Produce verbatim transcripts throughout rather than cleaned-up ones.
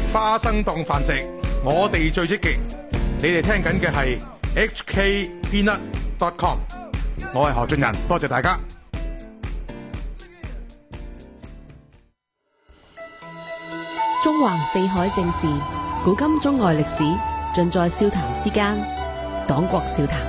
花生檔飯食，我哋最積極。你哋聽緊嘅係 H K Peanut dot com， 我係何俊仁，多謝大家。 中橫四海正事，古今中外歷史，盡在笑談之間。黨國笑談。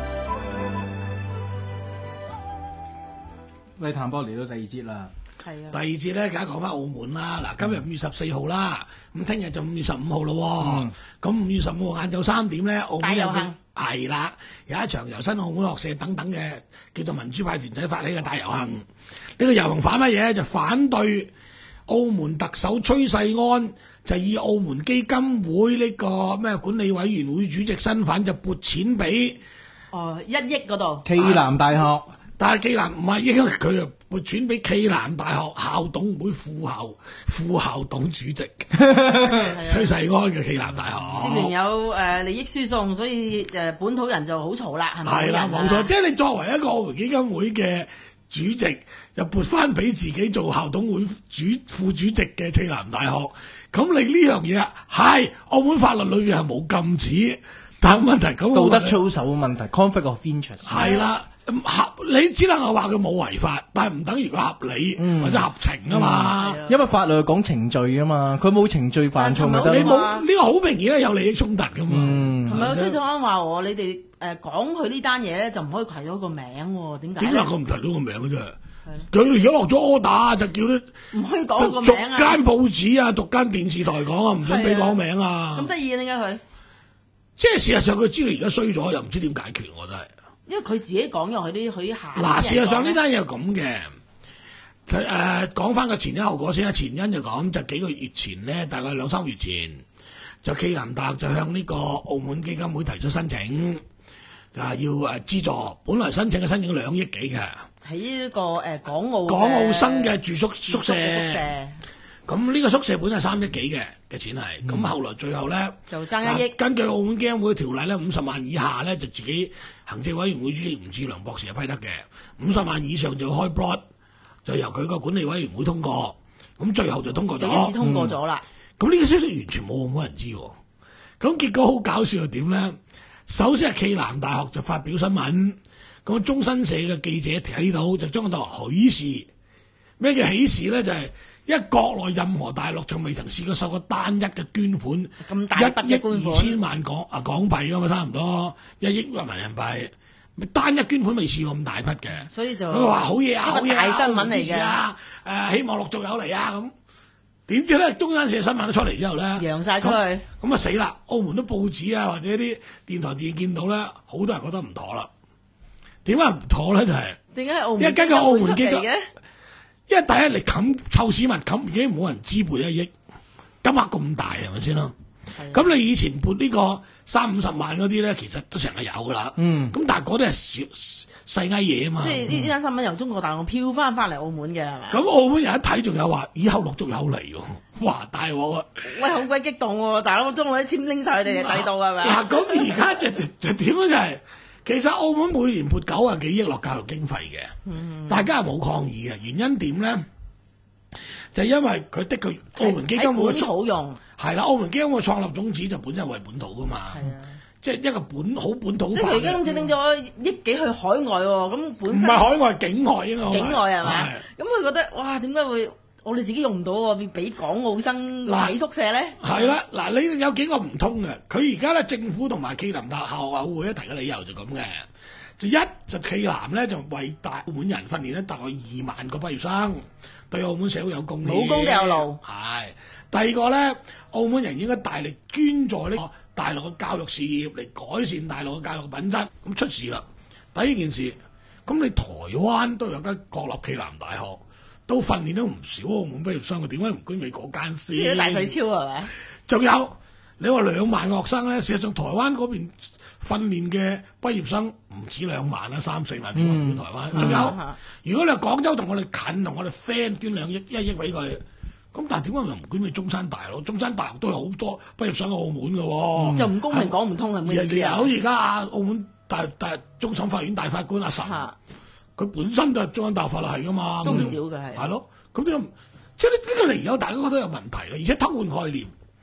喂，譚博嚟到第二節啦。 係啊。 第二節咧，梗係講翻澳門啦。嗱，今日五月十四號啦，咁聽日就五月十五號咯。咁五月十五號晏晝三點咧，澳門有個係啦，有一場由新澳門學社等等嘅叫做民主派團體發起嘅大遊行。呢、這個遊行反乜嘢？就反對澳門特首崔世安就以澳門基金會呢個咩管理委員會主席身份就撥錢俾哦一億嗰度暨南大學， 但係暨南唔係，因為佢啊撥錢俾暨南大學校董會副校副校董主席崔世安嘅暨南大學， 涉嫌有誒利益輸送，所以誒本土人就好嘈啦，係咪？ 係啦，冇錯，即係你作為一個澳門基金會嘅主席，就撥翻俾自己做校董會主副主席嘅暨南大學，咁你呢樣嘢係澳門法律裏邊係冇禁止，但係問題咁道德操守嘅問題 ，conflict of interest 係啦，合你只能夠話佢冇違法，但係唔等於佢合理、嗯、或者合情啊嘛、嗯。 因為法律係講程序啊嘛，佢冇程序犯錯咪得。 你冇呢、這個好明顯咧有利益衝突噶嘛。 同埋崔世安話我你哋誒講佢呢單嘢咧就唔可以提到個名喎，點解？ 點解佢唔提到個名嘅啫？佢而家落咗 order 就叫咧唔可以講個名啊！ 逐間報紙啊，逐間電視台講啊，唔准俾講名啊！ 咁得意嘅點解佢？ 即係事實上佢知道而家衰咗，又唔知點解決，我覺得係。因為佢自己講咗佢啲佢下。 嗱，事實上呢單嘢係咁嘅。佢誒講翻個前因後果先啦。前因就講就幾個月前咧，大概兩三個月前，就暨南大學就向呢個澳門基金會提出申請，啊要誒資助。本來申請嘅申請兩億幾嘅。 喺呢個誒港澳港澳生嘅住宿宿舍，咁呢個宿舍本係三億幾嘅嘅錢係，咁、嗯、後來最後咧就爭一億。 根據澳門基金會條例咧，五十萬以下咧就自己行政委員會主席吳志良博士就批得嘅，五十萬以上就要開 plot， 就由佢個管理委員會通過，咁最後就通過咗， 就一致通過咗啦。 咁、嗯、呢個消息完全冇冇人知喎，咁結果好搞笑係點咧？首先係暨南大學就發表新聞。咁中新社嘅記者睇到就將佢當為喜事。咩叫喜事咧？就係、是、因為國內任何大陸就未曾試過收過單一嘅捐款， 咁大筆嘅捐款，一億二千萬港啊港幣噶嘛，差唔多一億人民幣，單一捐款未試過咁大筆嘅。 所以就佢話好嘢啊，好嘢啊， 大新聞嚟嘅啊！誒、呃，希望陸續有嚟啊咁。點知咧，中新社新聞都出嚟之後咧， 揚晒出去， 咁啊死啦！澳門啲報紙啊，或者啲電台電見到咧，好多人覺得唔妥啦。點解唔妥咧？就係點解係澳門？因為根據澳門基金嘅，因為第一你冚臭市民冚，已經冇人支撥一億，金額咁大係咪先啦？咁你以前撥呢個三五十萬嗰啲咧，其實都成日有噶啦。嗯。咁但係嗰啲係小細蟻嘢啊嘛。即係呢單新聞由中國大陸飄翻翻嚟澳門嘅係咪？咁澳門人一睇仲有話，以後陸續有嚟喎。哇！大鑊啊！喂，好鬼激動喎！大佬將我啲簽拎晒佢哋嘅底度係咪？嗱，咁而家就就就點樣就係？其實澳門每年撥九啊幾億落教育經費嘅、嗯，大家係冇抗議嘅。原因點咧？就係、因為佢的確澳門基金會嘅好用係啦，澳門基金會創立宗旨就本身係為本土噶嘛，即係一個本好本土化。即係佢而家今次拎咗億幾去海外喎，咁本身唔係海外，境外應該境外係咪？咁佢覺得哇，點解會我哋自己用唔到喎？要俾港澳生喺宿舍咧？係啦，嗱，你有幾個唔通嘅？佢而家咧政府同埋暨南大校委會一提嘅理由就咁嘅，就一就暨南咧就為大澳門人訓練咧大概二萬個畢業生，對澳門社會有貢獻，冇功都有勞。係第二個咧，澳門人應該大力捐助呢個大陸嘅教育事業嚟改善大陸嘅教育品質。咁出事啦，第一件事，咁你台灣都有間國立暨南大學。都訓練咗唔少澳門畢業生，點解唔捐美嗰間先？即係大細超係咪？仲有你話兩萬個學生咧，事實上台灣嗰邊訓練嘅畢業生唔止兩萬啦，三四萬點捐台灣。仲、嗯、有、嗯，如果你話廣州同我哋近，同我哋 friend 捐兩億一億俾佢，咁但係點解又唔捐俾中山大學？中山大學都有好多畢業生喺澳門嘅喎、嗯，就唔公平講唔通係咩意思啊？好似而家啊，澳門大大終審法院大法官阿岑。佢本身就係中央大學法律系噶嘛，中小嘅係係咯，咁點即係呢呢個理由，大家覺得有問題啦，而且偷換概念。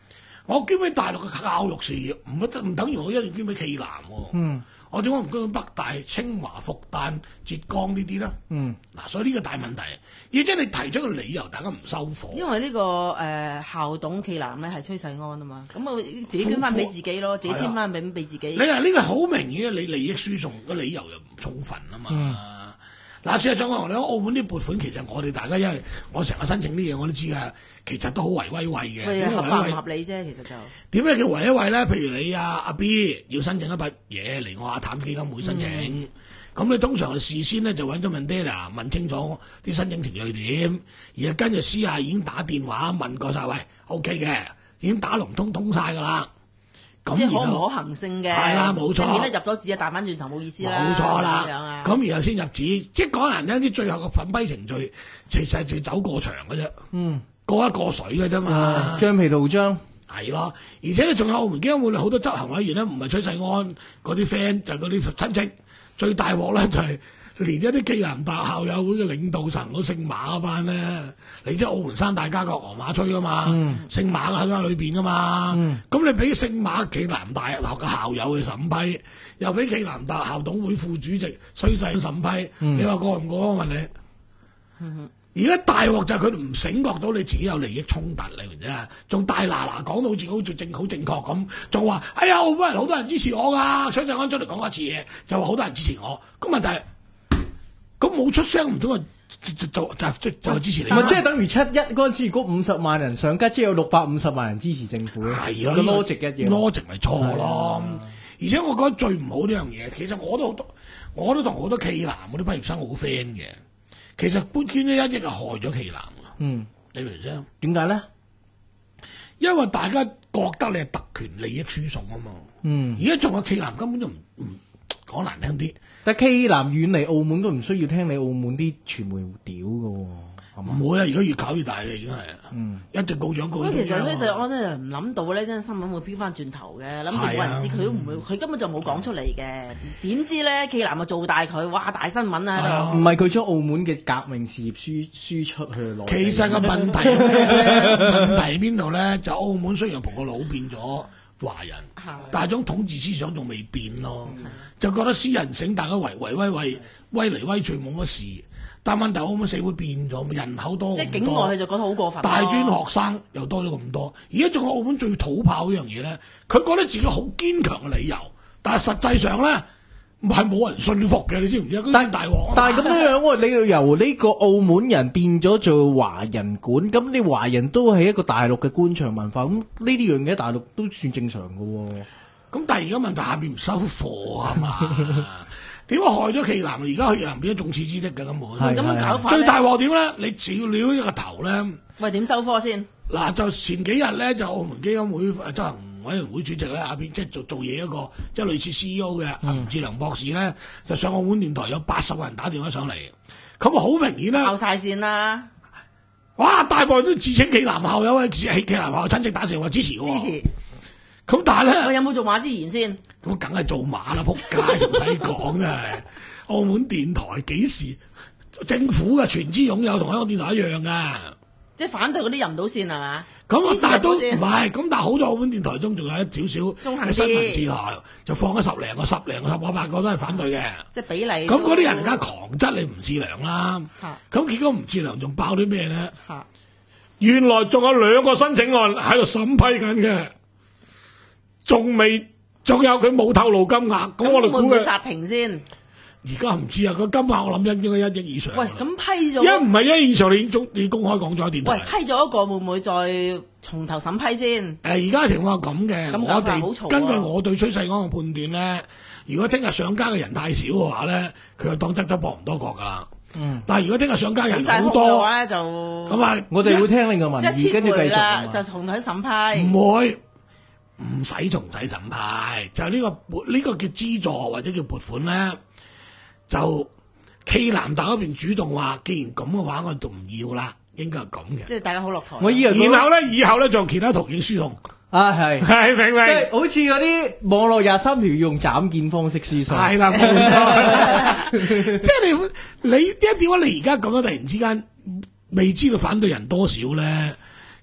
我捐俾大陸嘅教育事業，唔一唔等於我一定捐俾暨南喎。 嗯， 我點解唔捐俾北大、清華、復旦、浙江呢啲咧？嗯，嗱，所以呢個大問題，要即係你提出個理由，大家唔收貨。 因為呢、這個誒、呃、校董暨南咧係崔世安啊嘛，咁我自己捐翻俾自己咯，自己簽翻俾俾自己。你話呢個好明顯，你利益輸送個理由又唔充分啊嘛。嗯嗱，事實上我同你講，澳門啲撥款其實我哋大家因為我成日申請啲嘢我都知㗎，其實都好維威惠嘅。 係合法唔合理啫，其實就點解叫維威惠咧？譬如你阿、啊、阿 B 要申請一筆嘢嚟我亞淡基金會申請，咁、嗯、你通常事先咧就揾咗 Mandela 問清楚啲申請程序點，而家跟住私下已經打電話問過晒，喂 OK 嘅，已經打龍通通晒㗎啦。 即係可唔可行性嘅， 係啦，冇錯。 免得入咗紙啊，彈翻轉頭冇意思啦。 冇錯啦，咁然後先入紙，即係講難聽啲，最後個審批程序其實就走過場嘅啫。嗯，過一過水嘅啫嘛。 橡皮圖章係咯，而且你仲有澳門基金會好多執行委員咧，唔係崔世安嗰啲 friend，就係嗰啲親戚。最大鑊咧就係、是。連一啲暨南大校友會嘅領導層都姓馬嗰班咧，你即係澳門三大家國河馬吹噶嘛，嗯、姓馬喺間裏邊噶嘛，咁、嗯、你俾姓馬暨南大學嘅校友去審批，又俾暨南大校董會副主席崔世安審批，嗯、你話過唔過？我問你，而、嗯、家大鑊就係佢唔醒覺到你自己有利益衝突，你明唔明啊？仲大嗱嗱講到好似好正好正確咁，仲話哎呀澳門人好多人支持我㗎，崔世安出嚟講一次嘢就話好多人支持我，咁問題。咁冇出聲唔通啊？就就就就就支持你。 咪即係等於七一嗰陣時，如果五十萬人上街，即係有六百五十萬人支持政府咧。係啊，個 logic 一樣 ，logic 咪錯咯。而且我覺得最唔好呢樣嘢，其實我都好多，我都同好多暨南嗰啲畢業生好 friend 嘅。其實搬捐呢一億係害咗暨南㗎。嗯，你明唔明？ 點解咧？ 因為大家覺得你係特權利益輸送啊嘛。嗯。而家仲有暨南根本就唔唔講難聽啲。 但暨南遠離澳門都唔需要聽你澳門啲傳媒屌㗎喎， 唔會啊！而家越搞越大啦，已經係，嗯，一直告咗告咗。 其實崔世安咧唔諗到咧，真係新聞會飄翻轉頭嘅，諗住冇人知，佢都唔會，佢根本就冇講出嚟嘅。點知咧，暨南啊做大佢，哇大新聞啊！ 唔係佢將澳門嘅革命事業輸輸出去攞。 其實個問題咧，問題喺邊度咧？就澳門雖然葡個佬變咗華人，但係種統治思想仲未變咯，就覺得私人醒，大家圍圍威威威嚟威去冇乜事。但問題澳門社會變咗，人口多， 即係境外佢就覺得好過分。 大專學生又多咗咁多，而家仲有澳門最土炮呢樣嘢咧，佢覺得自己好堅強嘅理由，但係實際上咧係冇人信服嘅，你知唔知？但係大鑊， 但係咁樣樣，你要由呢個澳門人變咗做華人管，咁你華人都係一個大陸嘅官場文化，咁呢啲樣嘢大陸都算正常嘅喎。 咁但係而家問題下邊唔收貨啊嘛？點解害咗暨南？而家佢人變咗眾矢之的嘅根本。 咁樣搞法最大鑊點咧？你照料一個頭咧。 喂，點收科先？ 嗱，就前幾日咧，就澳門基金會執行委員會主席咧，下邊即係做做嘢一個，即係類似 C E O 嘅吳志良博士咧，就上澳門電台有八十個人打電話上嚟，咁啊好明顯啦， 爆晒線啦！ 哇，大部分都自稱暨南校友啊，暨暨南校友親戚打電話支持喎。支持。咁但係咧， 我有冇做馬之言先？ 咁梗係做馬啦，仆街唔使講真係。澳門電台幾時政府嘅全資擁有，同香港電台一樣噶。 即係反對嗰啲入唔到線係嘛？ 咁但係都唔係，咁但係好在澳門電台中仲有一少少嘅新聞電台，就放咗十零個、十零個、十個、八個都係反對嘅。 即係比例。 咁嗰啲人而家狂質你吳志良啦。咁結果吳志良仲爆啲咩咧？原來仲有兩個申請案喺度審批緊嘅。仲未，仲有佢冇透露金額，咁我哋估佢殺停先。 而家唔知啊，個金額我諗應應該一億以上。 喂，咁批咗一唔係一億以上，你已經中你公開講咗電台。 喂，批咗一個會唔會再從頭審批先？ 誒，而家情況係咁嘅，我哋根據我對崔世安嘅判斷咧，如果聽日上街嘅人太少嘅話咧，佢就當側側膊唔多角噶啦。嗯。但係如果聽日上街人好多嘅話咧，就咁啊， 我哋會聽你個民意，跟住繼續就從頭審批。 唔會。唔使重洗審批，就呢、呢個撥呢、呢個叫資助或者叫撥款咧，就暨南大嗰邊主動話，既然咁嘅話，我就唔要啦，應該係咁嘅。 即係大家好落台。 我以為然後咧，以後咧仲有其他途徑輸送。 啊，係係明唔明？ 即係好似嗰啲網絡廿三條用斬件方式輸送。 係啦，冇錯。即係你你點解點解你而家咁樣突然之間未知道反對人多少咧？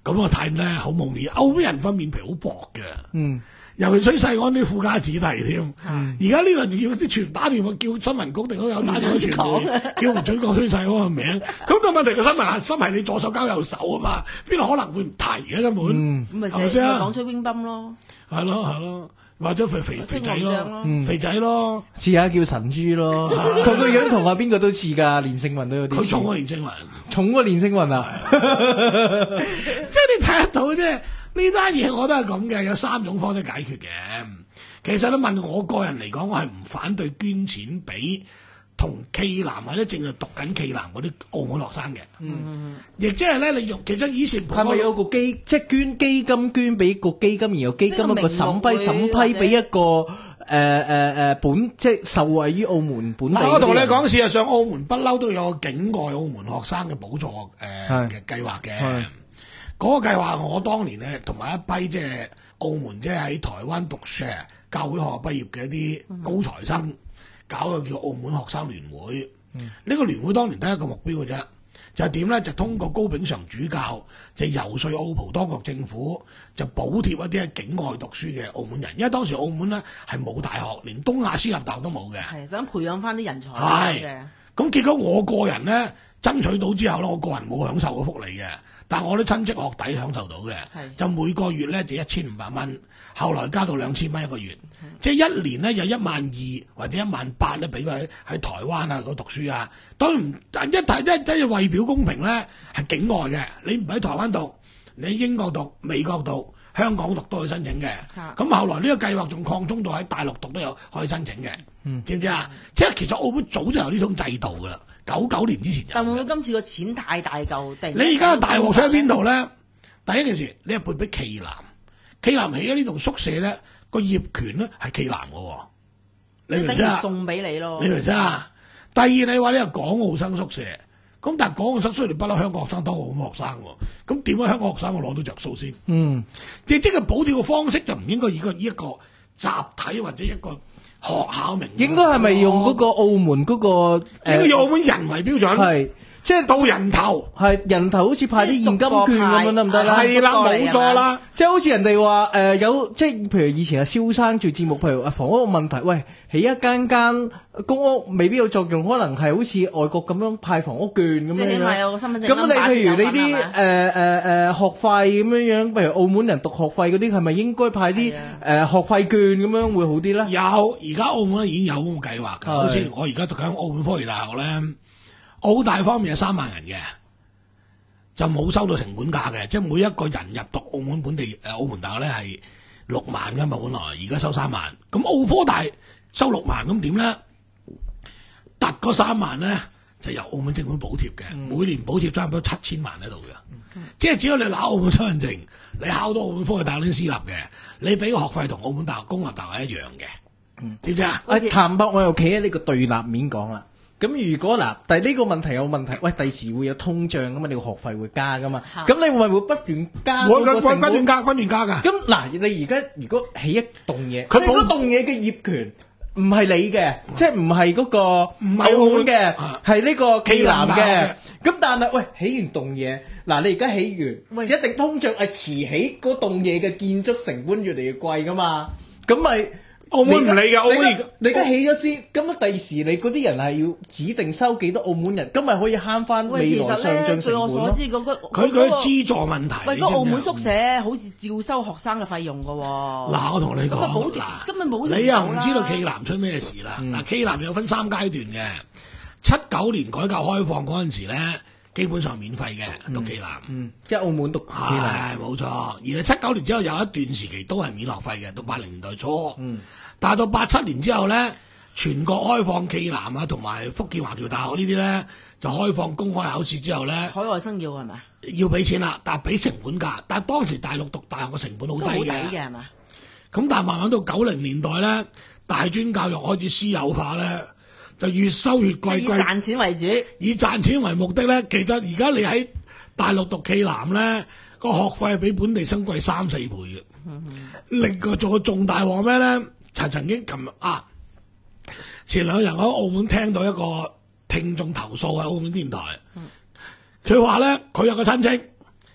咁我睇咧好蒙面，歐美人分面皮好薄嘅， 嗯， 尤其崔世安啲富家子弟添。而家呢輪要啲全打電話叫新聞局定都有打電話傳媒，叫唔準講崔世安個名。咁個問題個新聞核心係你左手交右手啊嘛，邊度可能會唔提嘅根本？ 咁咪成日講崔冰斌咯， 係咯係咯。或者肥肥肥仔咯，肥仔咯， 似下叫神豬咯，佢個樣同阿邊個都似噶，連勝雲都有啲。 佢重過連勝雲， 重過連勝雲啊！ 即係你睇得到啫，呢單嘢我都係咁嘅，有三種方式解決嘅。其實你問我個人嚟講，我係唔反對捐錢俾同暨南或者正係讀緊暨南嗰啲澳門學生嘅，嗯，亦即係咧，你用其實以前係咪有個基即係捐基金捐俾個基金，然後基金一個審批審批俾一個誒誒誒本即係受惠於澳門本地。 我同你講，事實上澳門不嬲都有個境外澳門學生嘅補助誒嘅計劃嘅。嗰個計劃我當年咧同埋一批即係澳門即係喺台灣讀誒教會學校畢業嘅一啲高材生。嗯搞個叫澳門學生聯會，呢、嗯、個聯會當年得一個目標嘅啫，就係點咧？就通過高炳常主教，就游說澳葡當局政府，就補貼一啲喺境外讀書嘅澳門人，因為當時澳門咧係冇大學，連東亞私立大學都冇嘅，係想培養翻啲人才嘅。咁結果我個人咧爭取到之後咧，我個人冇享受過福利嘅，但係我啲親戚學弟享受到嘅，就每個月咧就一千五百蚊，後來加到兩千蚊一個月。即係一年咧有一萬二或者一萬八咧，俾佢喺喺台灣啊嗰度讀書啊。當然一睇一即係為表公平咧，係境外嘅，你唔喺台灣讀，你喺英國讀、美國讀、香港讀都可以申請嘅。咁後來呢個計劃仲擴充到喺大陸讀都有可以申請嘅。嗯，知唔知啊？即係其實澳門早就有呢種制度噶啦，九九年之前有。 但會唔會今次個錢太大嚿定？ 你而家嘅大鑊喺邊度咧？第一件事，你係撥俾暨南，暨南起咗呢棟宿舍咧。個業權咧係暨南嘅，你明唔明啊？ 送俾你咯， 你明唔明啊？第二你話你係港澳生宿舍，咁但係港澳生雖然不嬲香港學生當澳門學生，咁點解香港學生會攞到着數先？嗯，即即係補貼嘅方式就唔應該以個以一個集體或者一個學校名， 應該係咪用嗰個澳門嗰、嗰個？ 應該用澳門人為標準，係即係到人頭， 係人頭好似派啲現金券咁樣得唔得啦？ 係啦，冇錯啦， 即係好似人哋話誒有，即係譬如以前阿蕭生做節目，譬如啊房屋問題，喂起一間間公屋未必有作用，可能係好似外國咁樣派房屋券咁樣樣。即係有個身份證。咁你譬如你啲誒誒誒學費咁樣樣，譬如澳門人讀學費嗰啲，係咪應該派啲誒學費券咁樣會好啲咧？ 有，而家澳門已經有咁嘅計劃㗎，好似我而家讀緊澳門科技大學咧。澳大方面係三萬人嘅，就冇收到成本價嘅，即係每一個人入讀澳門本地誒澳門大學咧係六萬㗎嘛，本來而家收三萬，咁澳科大收六萬，咁點咧？突嗰三萬咧就由澳門政府補貼嘅，嗯、每年補貼差唔多七千萬喺度嘅，嗯、即係只要你攞澳門身份證，你考到澳門科技大學啲私立嘅，你俾個學費同澳門大學公立大學一樣嘅，嗯、知唔知啊？ 阿譚伯我又企喺呢個對立面講啦。咁如果嗱，但係呢個問題有問題，喂，第時會有通脹噶嘛？你個學費會加噶嘛？咁你會唔會不斷加？ 會嘅，會不斷加，不斷加噶。 咁嗱，你而家如果起一棟嘢，佢嗰棟嘢嘅業權唔係你嘅，即係唔係嗰個澳門嘅，係呢個暨南嘅。咁但係喂，起完棟嘢，嗱你而家起完，一定通脹係遲起嗰棟嘢嘅建築成本越嚟越貴噶嘛？咁咪？ 澳門唔理嘅，澳門你而家起咗先，咁啊第時你嗰啲人係要指定收幾多澳門人，咁咪可以慳翻未來上漲成本咯。 據我所知，嗰個佢佢資助問題。 喂，個澳門宿舍好似照收學生嘅費用㗎喎。 嗱，我同你講， 嗱，根本冇。 你又唔知道暨南出咩事啦？嗱，暨南有分三階段嘅，七九年改革開放嗰陣時咧。基本上免費嘅讀暨南， 嗯，即係澳門讀暨南， 係冇錯。而係七九年之後有一段時期都係免學費嘅，到八零年代初。嗯，但係到八七年之後咧，全國開放暨南啊，同埋福建華僑大學呢啲咧，就開放公開考試之後咧， 海外生要係咪？ 要俾錢啦，但係俾成本價。但係當時大陸讀大學嘅成本好低嘅，好抵嘅係嘛？ 咁但係慢慢到九零年代咧，大專教育開始私有化咧。就越收越貴， 以賺錢為主， 以賺錢為目的咧。其實而家你喺大陸讀暨南咧，個學費係比本地生貴三四倍嘅。嗯、另外做個重大鑊咩咧？曾曾經琴日啊，前兩日我喺澳門聽到一個聽眾投訴喺澳門電台，佢話咧佢有個親戚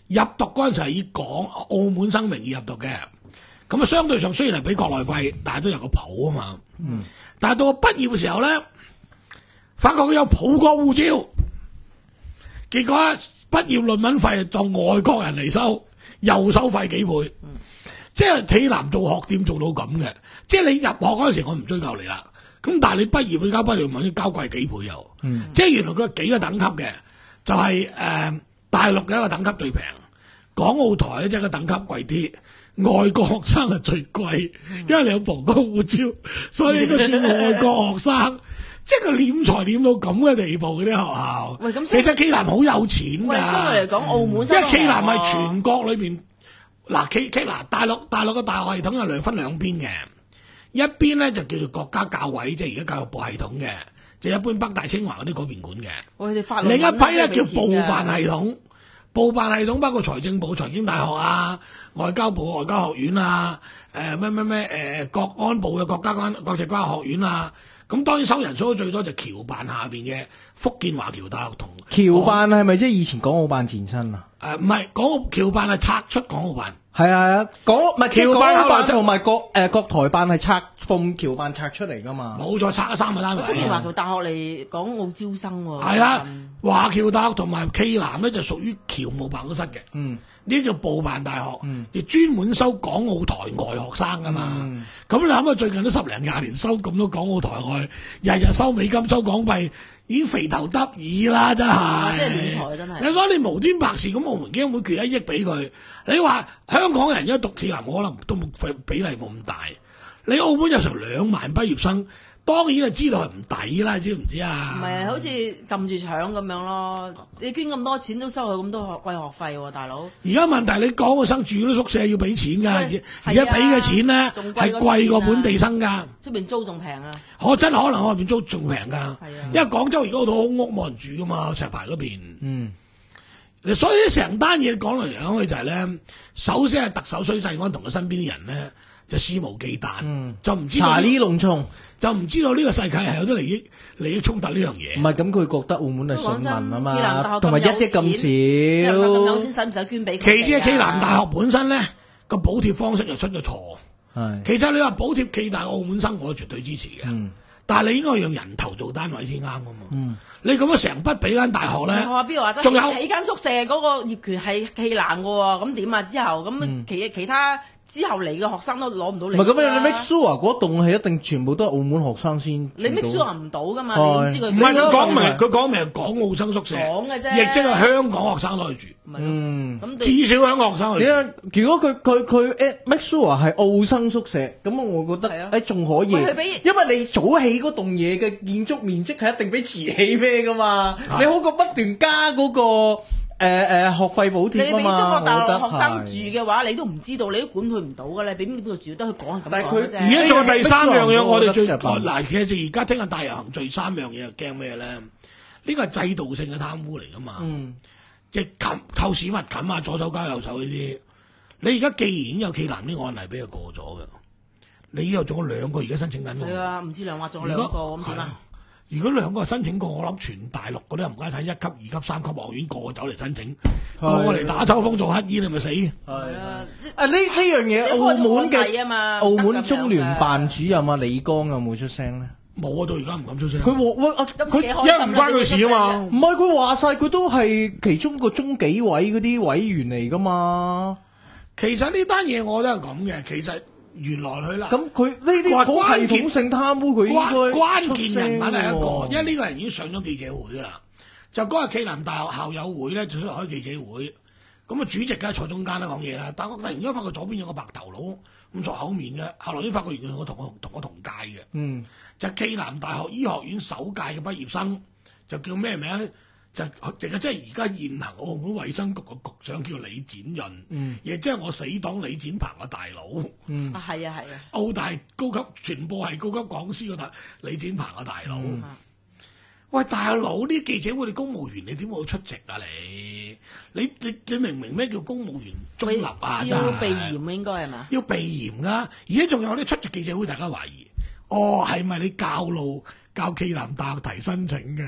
入讀嗰陣時係以港澳門生名義入讀嘅，咁啊相對上雖然係比國內貴，但係都有個譜啊嘛。嗯。但係到我畢業嘅時候咧，發覺佢有普國護照，結果畢業論文費當外國人嚟收，又收費幾倍。嗯。即係暨南做學店做到咁嘅，即係你入學嗰陣時我唔追究你啦。咁但係你畢業去交畢業論文要交貴幾倍又。嗯。即係原來佢有幾個等級嘅，就係、是、誒、呃、大陸嘅一個等級最平，港澳台即係個等級貴啲。外國學生係最貴，因為你有葡國護照，所以你都算外國學生。即係佢斂財斂到咁嘅地步嗰啲學校。喂，咁其實暨南好有錢㗎。 喂，相對嚟講，澳門因為暨南係全國裏邊嗱暨暨嗱大陸大陸嘅大學系統係兩分兩邊嘅，一邊咧就叫做國家教委，即係而家教育部系統嘅，就一般北大清華嗰啲嗰邊管嘅。 喂，你法另一批咧叫部辦系統。部辦系統包括財政部、財經大學啊、外交部、外交學院啊、誒咩咩咩誒國安部嘅國家關國際關係學院啊，咁當然收人數最多就僑辦下邊嘅福建華僑大學同僑辦係咪即係以前港澳辦前身啊？ 誒唔係，港澳僑辦係拆出港澳辦。 係啊，港唔係僑辦辦同埋國誒國台辦係拆奉僑辦拆出嚟噶嘛？ 冇錯，拆咗三個單位。 福建華僑大學嚟港澳招生喎。 係啦，華僑大學同埋暨南咧就屬於僑務辦公室嘅。嗯，呢啲叫部辦大學，嗯，就專門收港澳台外學生噶嘛。咁、嗯、你諗下最近都十零廿年收咁多港澳台外，日日收美金收港幣。已經肥頭得意啦，真係！ 即係斂財真係。 你所以你無端白事咁，澳門基金會決一億俾佢。你話香港人一讀暨南，可能都冇比例冇咁大。你澳門有成兩萬畢業生，當然係知道係唔抵啦，知唔知啊？唔係， 好似撳住搶咁樣咯。你捐咁多錢都收佢咁多學貴學費喎，大佬。 而家問題你港澳生住嗰啲宿舍要俾錢㗎，而家俾嘅錢咧係貴過本地生㗎。 出邊租仲平啊！ 可真可能外邊租仲平㗎，因為廣州而家好多空屋冇人住㗎嘛，石牌嗰邊。嗯。所以成單嘢講嚟講去就係咧，首先係特首許世安同佢身邊啲人咧就肆無忌憚，嗯、就唔知道查呢弄蟲， 就唔知道呢個世界係有啲利益利益衝突呢樣嘢。 唔係咁，佢覺得澳門係信民啊嘛，同埋一億咁少， 咁有錢使唔使捐俾佢？ 其次，暨南大學本身咧個補貼方式就出咗錯。係，其實你話補貼暨大澳門生，我絕對支持嘅。嗯。但係你應該用人頭做單位先啱㗎嘛。嗯。你咁樣成筆俾間大學咧， 我話邊度話仲有起間宿舍嗰個業權係暨南嘅喎，咁點啊？之後咁其其他之後嚟嘅學生都攞唔到嚟。 唔係咁樣，你 make sure 嗰棟係一定全部都係澳門學生先。 你 make sure 唔到㗎嘛？你唔知佢。 唔係佢講明，佢講明係港澳生宿舍。 講嘅啫。 亦即係香港學生都可以住。嗯。咁至少香港學生可以住。 如果佢佢佢 make sure 係澳生宿舍，咁我覺得誒仲可以。因為你早起嗰棟嘢嘅建築面積係一定比遲起咩㗎嘛？你好過不斷加嗰個誒誒學費補貼啊嘛。你俾中國大陸學生住嘅話，你都唔知道，你都管佢唔到㗎咧。俾邊個住得佢講係咁講啫。但係佢而家仲有第三樣嘢，我哋最嗱，其實而家聽日大遊行，最三樣嘢驚咩咧？呢個係制度性嘅貪污嚟㗎嘛。嗯。即係冚透屎忽冚啊，左手交右手呢啲。你而家既然已經有暨南呢個案例俾佢過咗嘅，你又仲有兩個而家申請緊喎。 係啊，唔知兩話仲有兩個咁點啊？ 如果兩個申請過，我諗全大陸嗰啲唔該睇一級、二級、三級學院個個走嚟申請，個個嚟打秋風做乞衣，你咪死。係啊，啊呢呢樣嘢澳門嘅澳門中聯辦主任啊李剛有冇出聲咧？ 冇啊，到而家唔敢出聲。 佢話佢因為唔關佢事啊嘛。唔係佢話晒，佢都係其中個中紀委嗰啲委員嚟噶嘛。 其實呢單嘢我都係咁嘅，其實原來佢啦。咁佢呢啲好系統性貪污，佢應該關鍵人物係一個，因為呢個人已經上咗記者會噶啦。就嗰日暨南大學校友會咧，就出嚟開記者會。咁啊，主席梗係坐中間啦講嘢啦。但我突然間發覺左邊有個白頭佬咁熟口面嘅，後來先發覺原來我同我同我同屆嘅。嗯。就暨南大學醫學院首屆嘅畢業生，就叫咩名？就其實即係而家現行澳門衛生局嘅局長叫李展潤，嗯，亦即係我死黨李展鵬嘅大佬， 嗯，啊係啊係啊， 澳大高級傳播系高級講師嘅大李展鵬嘅大佬，嗯，喂大佬呢記者會你公務員你點會出席啊你？你你你明唔明咩叫公務員中立啊？ 要避嫌應該係嘛？ 要避嫌噶，而家仲有啲出席記者會，大家懷疑，哦係咪你教路教暨南大學提申請嘅？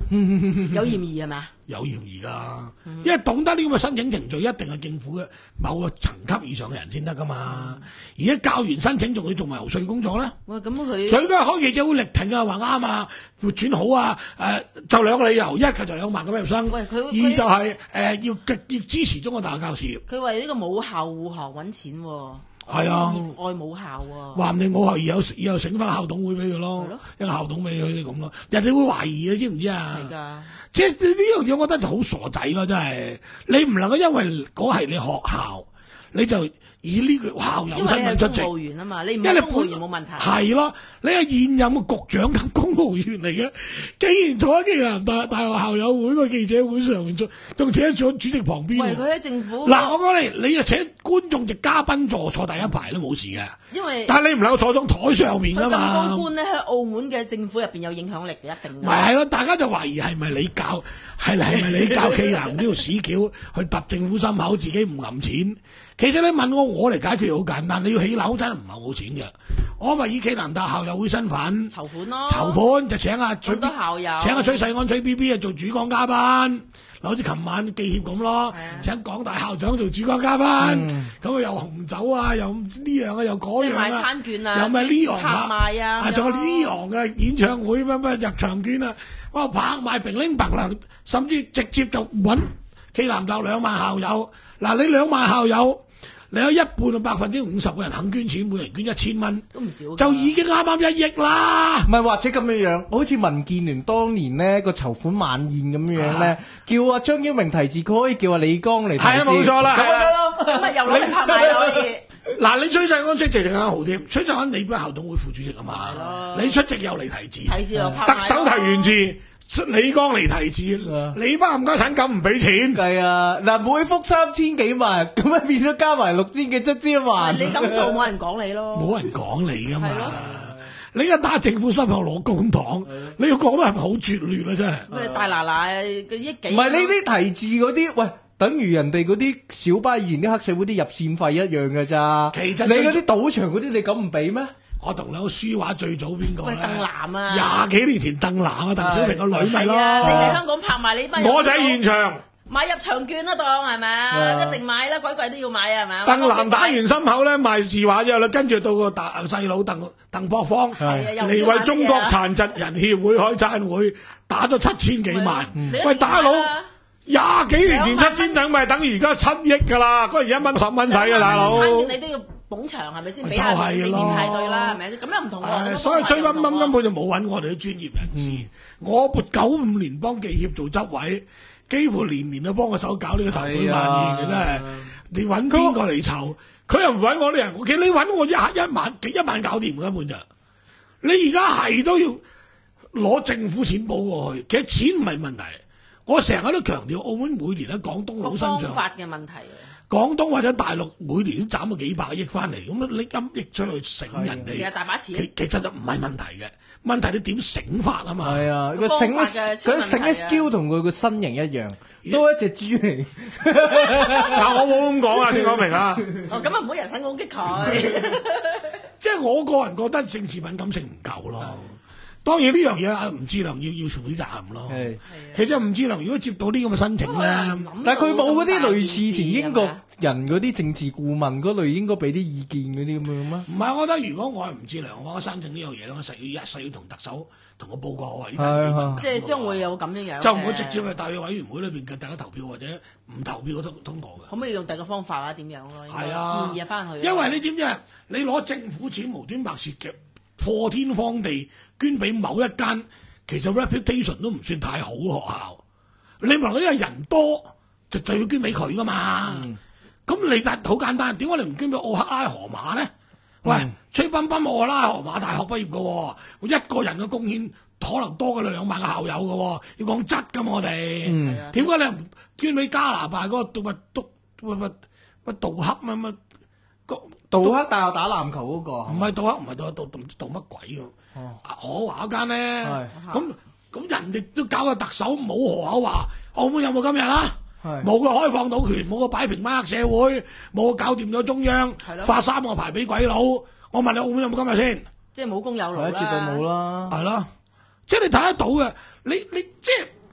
有嫌疑係咪啊？ 有嫌疑㗎，因為懂得呢咁嘅申請程序，一定係政府嘅某個層級以上嘅人先得㗎嘛。而家教完申請，仲要做埋游説工作咧。 喂，咁佢佢而家開記者會力挺啊，話啱啊，撥轉好啊。誒、呃，就兩個理由，一佢就兩萬個畢業生， 喂佢二就係、是、誒、呃、要極要支持中國大學教事業。 佢為呢個母校護航揾錢喎。 係啊， 熱愛母校喎， 話唔定母校而有以後整翻校董會俾佢咯，一個校董俾佢啲咁咯，人哋會懷疑嘅，知唔知啊？ 係㗎， 即係呢樣嘢，我覺得就好傻仔咯，真係你唔能夠因為嗰係你學校，你就以呢個校友身份出席。因為你係公務員啊嘛，你唔係公務員冇問題。係咯，你係現任嘅局長級公務員嚟嘅，既然坐喺暨南大大學校友會個記者會上面，仲仲請咗主席旁邊。 喂，佢喺政府嗱，我講你，你又請觀眾席嘉賓座坐第一排都冇事嘅。 因為但係你唔能夠坐喺台上面㗎嘛。 咁高官咧喺澳門嘅政府入邊有影響力嘅，一定。 咪係咯，大家就懷疑係咪你教，係係咪你教暨南呢條屎橋去揼政府心口，自己唔揞錢？其實你問我，我嚟解決好簡單，你要起樓真係唔係冇錢嘅。我咪以暨南大校友會身份籌款咯， 籌款就請阿好多校友， 請阿崔世安、崔 B B 啊做主講嘉賓，好似琴晚記協咁咯，請港大校長做主講嘉賓，咁啊又紅酒啊，又呢樣啊，又嗰樣啊， 賣餐券啊， 又咪呢行拍賣啊， 仲有呢行嘅演唱會乜乜入場券啊，哇拍賣平拎白啦，甚至直接就揾暨南大兩萬校友，嗱你兩萬校友。你有一半啊，百分之五十嘅人肯捐錢，每人捐一千蚊， 都唔少， 就已經啱啱一億啦。 唔係或者咁樣樣，好似民建聯當年呢個籌款晚宴咁樣咧，啊、叫阿張曉明題字，佢可以叫阿李剛嚟題字。係啊，冇錯啦。咁咪得咯， 咁咪又攞嚟拍賣可以。 嗱，你崔世安出席就啱好添，崔世安你不係校董會副主席啊嘛，你出席又嚟題字， 題字又拍賣， 特首提完字。李剛嚟提字，啊、你班冚家產咁唔俾錢？ 係啊，嗱每幅三千幾萬，咁啊變咗加埋六千幾七千萬。 你咁做冇人講你咯， 冇人講你噶嘛。你而家打政府心口攞公帑，你要講得係咪好絕劣啊？真係。 咩大嗱嗱個億幾？ 唔係呢啲提字嗰啲，喂，等於人哋嗰啲小巴以前啲黑社會啲入線費一樣㗎咋。其實你嗰啲賭場嗰啲，你咁唔俾咩？ 我同你個書話最早邊個咧？ 鄧南啊！ 廿幾年前鄧南啊，鄧小平個女咪咯。 你嚟香港拍賣你班， 我就喺現場買入場券啦，當係咪啊？一定買啦，鬼鬼都要買啊，係咪啊？ 鄧南打完心口咧，賣字畫之後咧，跟住到個大細佬鄧鄧博芳嚟為中國殘疾人協會開餐會打咗七千幾萬。喂，大佬廿幾年前七千等咪等於而家七億㗎啦，嗰陣一蚊十蚊使啊，大佬。 你都要捧場係咪先？俾下你哋排隊啦，係咪？咁又唔同喎。 所以崔斌斌根本就冇揾我哋啲專業人士。我撥九五年幫記協做執委，幾乎年年都幫我手搞呢個籌款晚宴嘅真係。你揾邊個嚟籌？佢又唔揾我啲人。其實你揾我一下一萬幾一萬搞掂根本就。你而家係都要攞政府錢補過去，其實錢唔係問題。我成日都強調，澳門每年喺廣東佬身上方法嘅問題。 廣東或者大陸每年都賺咗幾百億翻嚟，咁你咁億出去醒人哋， 其實大把錢。 其其實就唔係問題嘅，問題你點醒法啊嘛？ 係啊，個醒佢醒嘅 skill 同佢個身形一樣，都係一隻豬嚟。 嗱，我冇咁講啊，先講明啊。 哦，咁啊唔好人身攻擊佢。 即係我個人覺得政治敏感性唔夠咯。當然呢樣嘢啊，吳志良要要負責任咯。係，其實吳志良如果接到啲咁嘅申請咧， 但係佢冇嗰啲類似前英國人嗰啲政治顧問嗰類，應該俾啲意見嗰啲咁樣咩？ 唔係，我覺得如果我係吳志良，我申請呢樣嘢咧，我實要一世要同特首同我報告我係，即係將會有咁樣樣， 就唔會直接係大會委員會裏邊嘅大家投票或者唔投票都通過嘅。 可唔可以用第二個方法啊？點樣咯？ 係啊， 建議翻去。 因為你知唔知啊？你攞政府錢無端白事嘅破天荒地捐俾某一間其實 reputation 都唔算太好嘅學校，你唔能夠因為人多就就要捐俾佢噶嘛？咁、嗯、你但好簡單，點解你唔捐俾奧克拉荷馬咧？嗯、喂，崔斌斌奧克拉荷馬大學畢業嘅，一個人嘅貢獻可能多過你兩萬個校友嘅，要講質噶嘛我哋。點解、嗯、你唔捐俾加拿大嗰個杜乜杜乜乜乜杜克乜乜？ 杜克大學打籃球嗰、那個， 唔係杜克，唔係杜杜杜杜乜鬼㗎？哦，可華嗰間咧，咁咁人哋都搞個特首冇何口話，澳門有冇今日啦？冇個開放賭權，冇個擺平黑社會，冇個搞掂咗中央，發三個牌俾鬼佬。我問你澳門有冇今日先？ 即係冇公有勞啦， 絕對冇啦。 係咯，即係你睇得到嘅，你你即係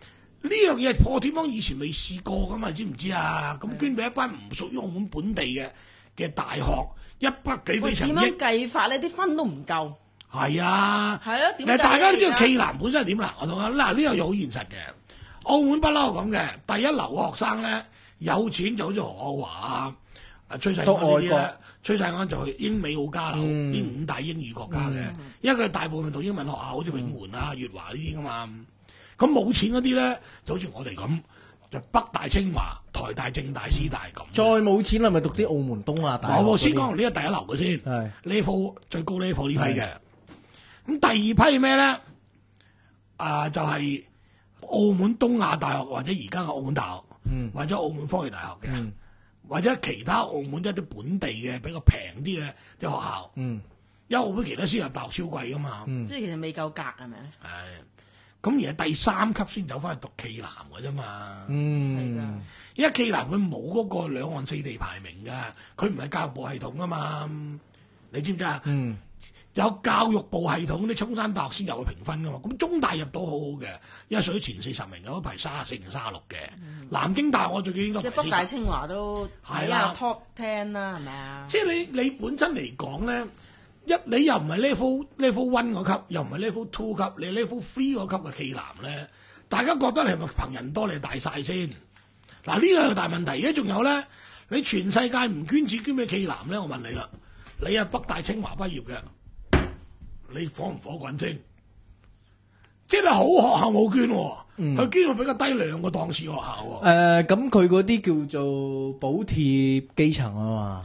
呢樣嘢破天荒以前未試過噶嘛，知唔知啊？咁捐俾一班唔屬於澳門本地嘅嘅大學，一百幾幾成億。點樣計法咧？啲分都唔夠。 係啊， 係咯。點？ 大家都知道暨南本身係點啦。我同啊嗱呢樣嘢好現實嘅。澳門不嬲咁嘅，第一流嘅學生咧有錢就好似何厚華啊、崔世安呢啲咧。崔世安就去英美澳加樓，呢、嗯、五大英語國家嘅，嗯、因為佢大部分讀英文學校，好似永門啊、粵華呢啲噶嘛。咁冇錢嗰啲咧，就好似我哋咁，就北大、清華、台大、政大、師大咁。再冇錢係咪讀啲澳門東亞大學？ 我先講呢個第一流嘅先，係 level 最高 level 呢批嘅。咁第二批咩咧？啊、呃，就係、是、澳門東亞大學或者而家嘅澳門大學，嗯、或者澳門科技大學嘅。嗯或者其他澳門一啲本地嘅比較平啲嘅啲學校，嗯，因為澳門其他私立大學超貴噶嘛， 嗯、即係其實未夠格係咪？ 係，咁而係第三級先走翻去讀暨南嘅啫嘛， 嗯， 係㗎， 因為暨南佢冇嗰個兩岸四地排名㗎，佢唔係教育部系統㗎嘛，你知唔知啊？嗯。有教育部系統啲中山大學先有個評分噶嘛，咁中大入到好好嘅，因為屬於前四十名，有一排三十四定三十六嘅。嗯、南京大學我最記得。 即係北大清華都係啊 top ten 啦，係咪啊？ 即係你你本身嚟講咧，一你又唔係 level level one 嗰級，又唔係 level two 級，你 level three 嗰級嘅暨南咧，大家覺得你係咪憑人多你係大晒先？嗱呢個係大問題，而家仲有咧，你全世界唔捐錢捐俾暨南咧，我問你啦，你係北大清華畢業嘅。你火唔火滾先？即係好學校冇捐，佢、嗯、捐到比較低兩個檔次學校。誒、 呃，咁佢嗰啲叫做補貼基層啊嘛。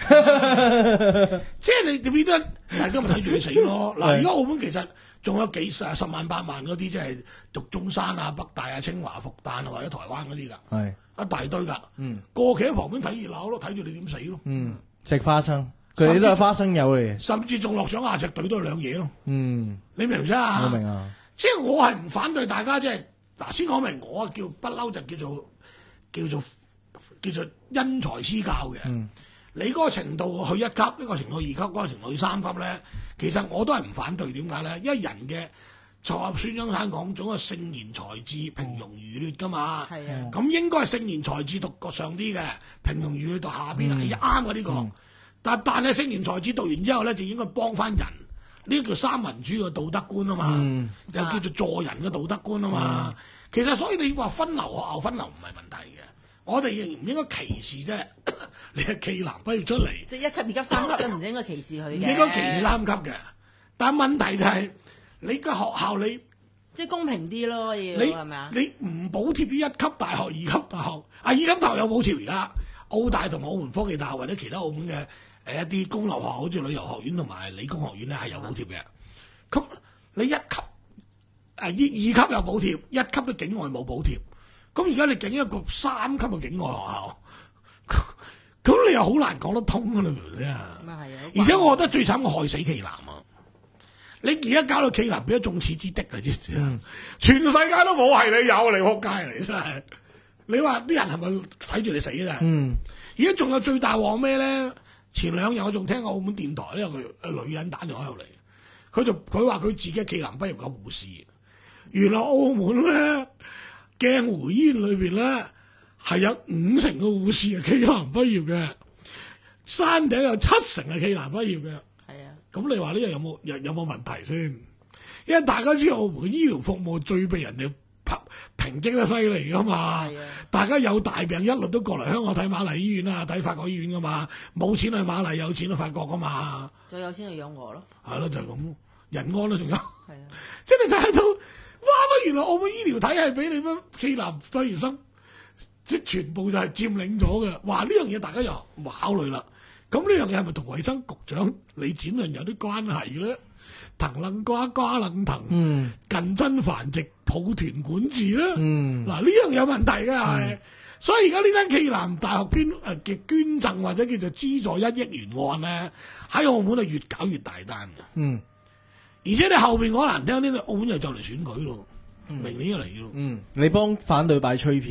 即係你點變得大家咪睇住你死咯？嗱，而家澳門其實仲有幾十十萬八萬嗰啲，即係讀中山啊、北大啊、清華、復旦啊或者台灣嗰啲㗎，係一大堆㗎。嗯，過企喺旁邊睇熱鬧咯，睇住你點死咯。嗯， 食花生。佢哋都係花生友嚟， 甚至仲落上亞赤隊都係兩嘢咯。 嗯， 你明唔明啊？ 我明啊。 即係我係唔反對大家，即係嗱，先講明我叫不嬲就叫做叫做叫做因材施教嘅。嗯，你嗰個程度去一級，呢、呢個程度二級，嗰、嗰個程度去三級咧，其實我都係唔反對。點解咧？因為人嘅就話孫中山講總係聖賢才智，平庸愚劣噶嘛。係啊。咁應該係聖賢才智讀過上啲嘅，平庸愚劣讀下邊係啱嘅呢個。嗯但但係聖賢才智讀完之後咧，就應該幫翻人，呢、這個叫三民主義嘅道德觀啊嘛，嗯、又叫做助人嘅道德觀啊嘛。嗯、其實所以你話分流學校分流唔係問題嘅，我哋應唔應該歧視啫？你係暨南畢業出嚟， 即係一級、二級、三級都唔應該歧視佢嘅， 唔應該歧視三級嘅。但係問題就係、是、你個學校你即係公平啲咯，要係咪啊？ 你唔補貼啲一級大學、二級大學，啊二級大學有補貼而家，澳大同澳門科技大學或者其他澳門嘅。誒一啲公立學校，好似旅遊學院同埋理工學院咧，係有補貼嘅。咁你一級誒二二級有補貼，一級都境外冇補貼。咁而家你整一個三級嘅境外學校，咁你又好難講得通㗎，你明唔明先啊？咁啊係啊！而且我覺得最慘嘅害死暨南啊！你而家搞到暨南變咗眾矢之的啊！知唔知啊？全世界都冇係你有，你仆街嚟真係！你話啲人係咪睇住你死啊？嗯！而家仲有最大鑊咩咧？前兩日我仲聽過澳門電台呢，有個女人打電話入嚟，佢就佢話佢自己暨南畢業嘅護士，原來澳門咧鏡湖醫院裏邊咧係有五成嘅護士係暨南畢業嘅，山頂有七成係暨南畢業嘅。係啊，咁你話呢個有冇有有冇問題先？因為大家知道澳門嘅醫療服務最被人哋評擊得犀利噶嘛，大家有大病一律都過嚟香港睇瑪麗醫院啊，睇法國醫院噶嘛，冇錢去瑪麗，有錢去法國噶嘛， 最有錢去養我咯， 係咯就係、是、咁，仁安啦仲有，係啊，即係你睇到，哇！原來澳門醫療體系俾你乜暨南畢業生，即係全部就係佔領咗嘅，哇！呢樣嘢大家又唔考慮啦，咁呢樣嘢係咪同衛生局長李展麟有啲關係咧？藤楞瓜瓜楞藤，嗯、近親繁殖抱團管治啦。嗱呢、嗯、樣有問題嘅係，嗯、所以而家呢單暨南大學捐誒嘅捐贈或者叫做資助一億元案咧，喺澳門係越搞越大單嘅。嗯，而且你後邊講難聽啲，澳門又就嚟選舉咯，嗯、明年又嚟咯。 嗯，你幫反對派吹票，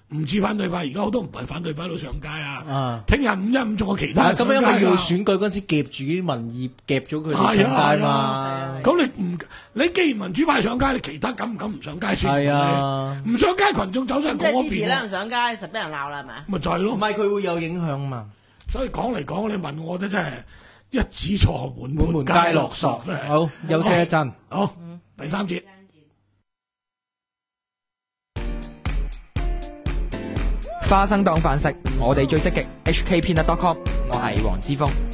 唔似反對派，而家好多唔係反對派都上街啊！聽日五一五仲有其他人上街咁因為要選舉嗰陣時夾住啲民意，夾咗佢哋上街嘛。 咁你唔你既然民主派上街，你其他敢唔敢唔上街先？ 係啊， 唔上街群眾走上嗰邊。 即係支持咧唔上街，實俾人鬧啦，係咪？ 咪就係咯。 唔係佢會有影響嘛？ 所以講嚟講，你問我咧真係一指錯，滿滿皆落索真係。 好，休息一陣。 好，第三節。 花生當飯食，我哋最積極。H K Peanut dot com， 我係黃之鋒。